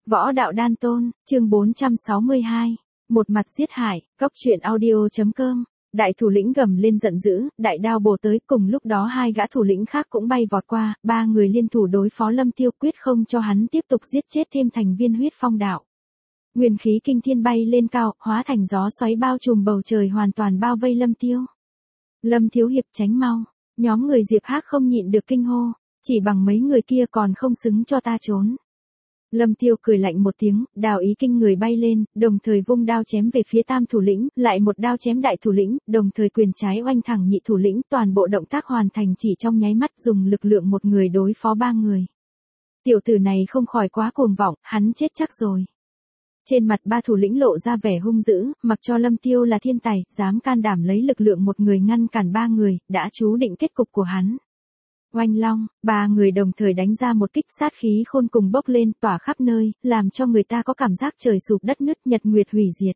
Võ đạo đan tôn, chương 462. Một mặt giết hại, góc truyện audio.com. Đại thủ lĩnh gầm lên giận dữ, đại đao bổ tới, cùng lúc đó hai gã thủ lĩnh khác cũng bay vọt qua, ba người liên thủ đối phó Lâm Tiêu, quyết không cho hắn tiếp tục giết chết thêm thành viên huyết phong đạo. Nguyên khí kinh thiên bay lên cao, hóa thành gió xoáy bao trùm bầu trời, hoàn toàn bao vây Lâm Tiêu. Lâm thiếu hiệp tránh mau, nhóm người Diệp Hắc không nhịn được kinh hô, chỉ bằng mấy người kia còn không xứng cho ta trốn. Lâm Tiêu cười lạnh một tiếng, đao ý kinh người bay lên, đồng thời vung đao chém về phía tam thủ lĩnh, lại một đao chém đại thủ lĩnh, đồng thời quyền trái oanh thẳng nhị thủ lĩnh, toàn bộ động tác hoàn thành chỉ trong nháy mắt, dùng lực lượng một người đối phó ba người. Tiểu tử này không khỏi quá cuồng vọng, hắn chết chắc rồi. Trên mặt ba thủ lĩnh lộ ra vẻ hung dữ, mặc cho Lâm Tiêu là thiên tài, dám can đảm lấy lực lượng một người ngăn cản ba người, đã chú định kết cục của hắn. Oanh long, ba người đồng thời đánh ra một kích, sát khí khôn cùng bốc lên, tỏa khắp nơi, làm cho người ta có cảm giác trời sụp đất nứt, nhật nguyệt hủy diệt.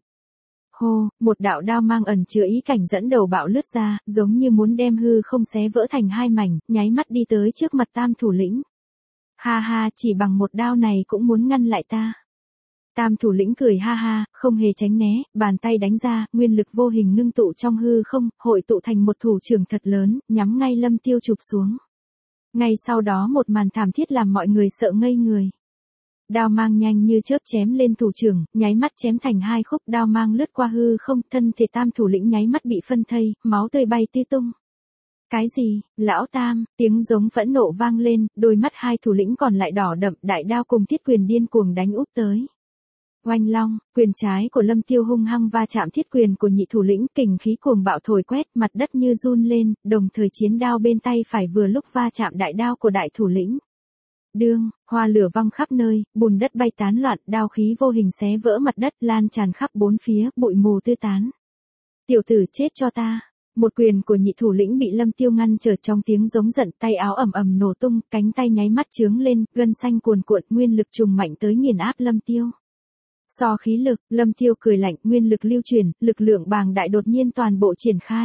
Hô, một đạo đao mang ẩn chứa ý cảnh dẫn đầu bạo lướt ra, giống như muốn đem hư không xé vỡ thành hai mảnh, nháy mắt đi tới trước mặt tam thủ lĩnh. Ha ha, chỉ bằng một đao này cũng muốn ngăn lại ta. Tam thủ lĩnh cười ha ha, không hề tránh né, bàn tay đánh ra, nguyên lực vô hình ngưng tụ trong hư không, hội tụ thành một thủ trưởng thật lớn, nhắm ngay Lâm Tiêu chụp xuống. Ngay sau đó một màn thảm thiết làm mọi người sợ ngây người. Đao mang nhanh như chớp chém lên thủ trưởng, nháy mắt chém thành hai khúc, đao mang lướt qua hư không, thân thể tam thủ lĩnh nháy mắt bị phân thây, máu tươi bay tứ tung. Cái gì, lão tam, tiếng giống phẫn nộ vang lên, đôi mắt hai thủ lĩnh còn lại đỏ đậm, đại đao cùng thiết quyền điên cuồng đánh úp tới. Oanh long, quyền trái của Lâm Tiêu hung hăng va chạm thiết quyền của nhị thủ lĩnh, kình khí cuồng bạo thổi quét, mặt đất như run lên, đồng thời chiến đao bên tay phải vừa lúc va chạm đại đao của đại thủ lĩnh. Đương, hoa lửa văng khắp nơi, bùn đất bay tán loạn, đao khí vô hình xé vỡ mặt đất, lan tràn khắp bốn phía, bụi mù tứ tán. Tiểu tử chết cho ta. Một quyền của nhị thủ lĩnh bị Lâm Tiêu ngăn trở, trong tiếng giống giận, tay áo ầm ầm nổ tung, cánh tay nháy mắt chướng lên, gân xanh cuồn cuộn, nguyên lực trùng mạnh tới nghiền áp Lâm Tiêu. So khí lực, Lâm Tiêu cười lạnh, nguyên lực lưu truyền, lực lượng bàng đại đột nhiên toàn bộ triển khai.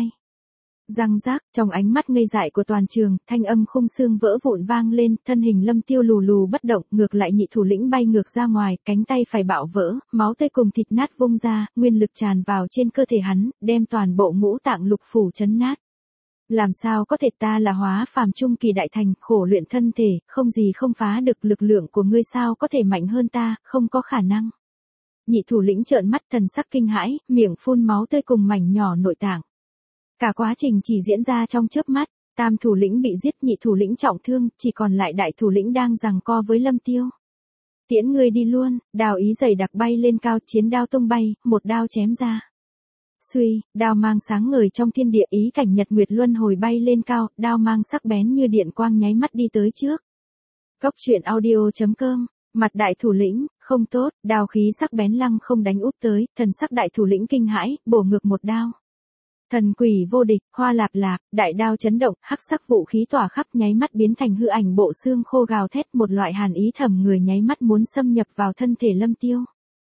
Răng rác, trong ánh mắt ngây dại của toàn trường, thanh âm khung xương vỡ vụn vang lên, thân hình Lâm Tiêu lù lù bất động, ngược lại nhị thủ lĩnh bay ngược ra ngoài, cánh tay phải bạo vỡ, máu tươi cùng thịt nát vung ra, nguyên lực tràn vào trên cơ thể hắn, đem toàn bộ ngũ tạng lục phủ chấn nát. Làm sao có thể, ta là hóa phàm trung kỳ đại thành, khổ luyện thân thể, không gì không phá được, lực lượng của ngươi sao có thể mạnh hơn ta, không có khả năng. Nhị thủ lĩnh trợn mắt, thần sắc kinh hãi, miệng phun máu tươi cùng mảnh nhỏ nội tạng. Cả quá trình chỉ diễn ra trong chớp mắt, tam thủ lĩnh bị giết, nhị thủ lĩnh trọng thương, chỉ còn lại đại thủ lĩnh đang giằng co với Lâm Tiêu. Tiễn ngươi đi luôn, đao ý dày đặc bay lên cao, chiến đao tung bay, một đao chém ra. Suy, đao mang sáng ngời trong thiên địa, ý cảnh nhật nguyệt luân hồi bay lên cao, đao mang sắc bén như điện quang nháy mắt đi tới trước. Góc truyện audio.com. Mặt đại thủ lĩnh, không tốt, đao khí sắc bén lăng không đánh úp tới, thần sắc đại thủ lĩnh kinh hãi, bổ ngược một đao. Thần quỷ vô địch, hoa lạp lạp, đại đao chấn động, hắc sắc vũ khí tỏa khắp, nháy mắt biến thành hư ảnh bộ xương khô gào thét, một loại hàn ý thầm người nháy mắt muốn xâm nhập vào thân thể Lâm Tiêu.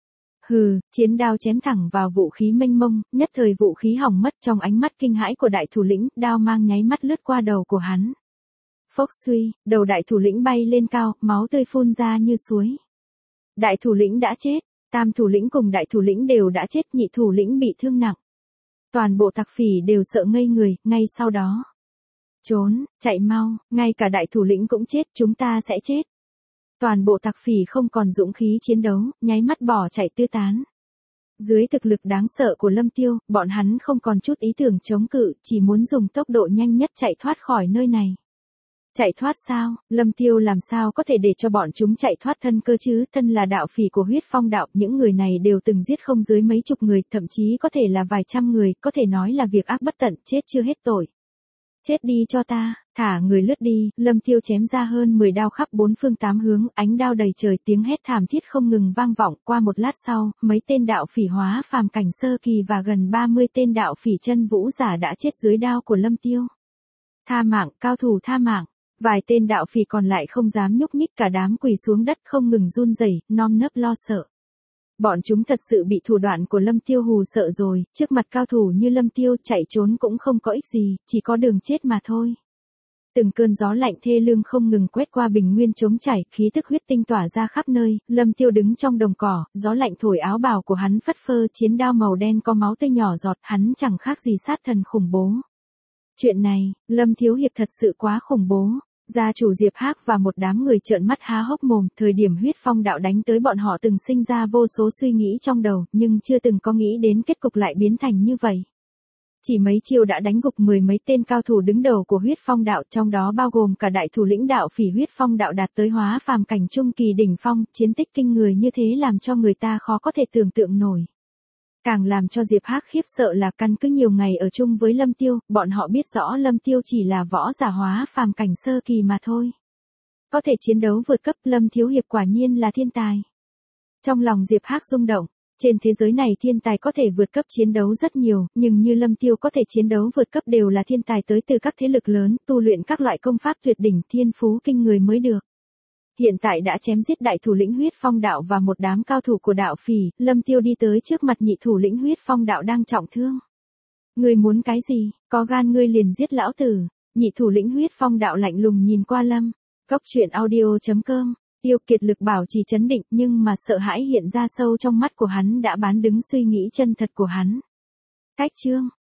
Hừ, chiến đao chém thẳng vào vũ khí mênh mông, nhất thời vũ khí hỏng mất, trong ánh mắt kinh hãi của đại thủ lĩnh, đao mang nháy mắt lướt qua đầu của hắn. Phốc suy, đầu đại thủ lĩnh bay lên cao, máu tươi phun ra như suối. Đại thủ lĩnh đã chết, tam thủ lĩnh cùng đại thủ lĩnh đều đã chết, nhị thủ lĩnh bị thương nặng. Toàn bộ tặc phỉ đều sợ ngây người, ngay sau đó. Trốn, chạy mau, ngay cả đại thủ lĩnh cũng chết, chúng ta sẽ chết. Toàn bộ tặc phỉ không còn dũng khí chiến đấu, nháy mắt bỏ chạy tứ tán. Dưới thực lực đáng sợ của Lâm Tiêu, bọn hắn không còn chút ý tưởng chống cự, chỉ muốn dùng tốc độ nhanh nhất chạy thoát khỏi nơi này. Chạy thoát sao, Lâm Tiêu làm sao có thể để cho bọn chúng chạy thoát thân cơ chứ, thân là đạo phỉ của huyết phong đạo, những người này đều từng giết không dưới mấy chục người, thậm chí có thể là vài trăm người, có thể nói là việc ác bất tận, chết chưa hết tội. Chết đi cho ta, thả người lướt đi, Lâm Tiêu chém ra hơn 10 đao khắp bốn phương tám hướng, ánh đao đầy trời, tiếng hét thảm thiết không ngừng vang vọng, qua một lát sau, mấy tên đạo phỉ hóa phàm cảnh sơ kỳ và gần 30 tên đạo phỉ chân vũ giả đã chết dưới đao của Lâm Tiêu. Tha mạng, cao thủ tha mạng. Vài tên đạo phỉ còn lại không dám nhúc nhích, cả đám quỳ xuống đất không ngừng run rẩy, non nớp lo sợ. Bọn chúng thật sự bị thủ đoạn của Lâm Tiêu hù sợ rồi, trước mặt cao thủ như Lâm Tiêu chạy trốn cũng không có ích gì, chỉ có đường chết mà thôi. Từng cơn gió lạnh thê lương không ngừng quét qua bình nguyên trống chảy, khí tức huyết tinh tỏa ra khắp nơi. Lâm Tiêu đứng trong đồng cỏ, gió lạnh thổi áo bào của hắn phất phơ, chiến đao màu đen có máu tươi nhỏ giọt, hắn chẳng khác gì sát thần khủng bố. Chuyện này, Lâm Thiếu Hiệp thật sự quá khủng bố. Gia chủ Diệp Hắc và một đám người trợn mắt há hốc mồm, thời điểm huyết phong đạo đánh tới bọn họ từng sinh ra vô số suy nghĩ trong đầu, nhưng chưa từng có nghĩ đến kết cục lại biến thành như vậy. Chỉ mấy chiêu đã đánh gục mười mấy tên cao thủ đứng đầu của huyết phong đạo, trong đó bao gồm cả đại thủ lĩnh đạo phỉ huyết phong đạo đạt tới hóa phàm cảnh trung kỳ đỉnh phong, chiến tích kinh người như thế làm cho người ta khó có thể tưởng tượng nổi. Càng làm cho Diệp Hắc khiếp sợ là căn cứ nhiều ngày ở chung với Lâm Tiêu, bọn họ biết rõ Lâm Tiêu chỉ là võ giả hóa phàm cảnh sơ kỳ mà thôi. Có thể chiến đấu vượt cấp, Lâm Thiếu Hiệp quả nhiên là thiên tài. Trong lòng Diệp Hắc rung động, trên thế giới này thiên tài có thể vượt cấp chiến đấu rất nhiều, nhưng như Lâm Tiêu có thể chiến đấu vượt cấp đều là thiên tài tới từ các thế lực lớn, tu luyện các loại công pháp tuyệt đỉnh, thiên phú kinh người mới được. Hiện tại đã chém giết đại thủ lĩnh huyết phong đạo và một đám cao thủ của đạo phỉ, Lâm Tiêu đi tới trước mặt nhị thủ lĩnh huyết phong đạo đang trọng thương. Ngươi muốn cái gì, có gan ngươi liền giết lão tử. Nhị thủ lĩnh huyết phong đạo lạnh lùng nhìn qua Lâm. Cốc truyện audio.com. Tiêu Kiệt lực bảo trì trấn định, nhưng mà sợ hãi hiện ra sâu trong mắt của hắn đã bán đứng suy nghĩ chân thật của hắn. Cách chương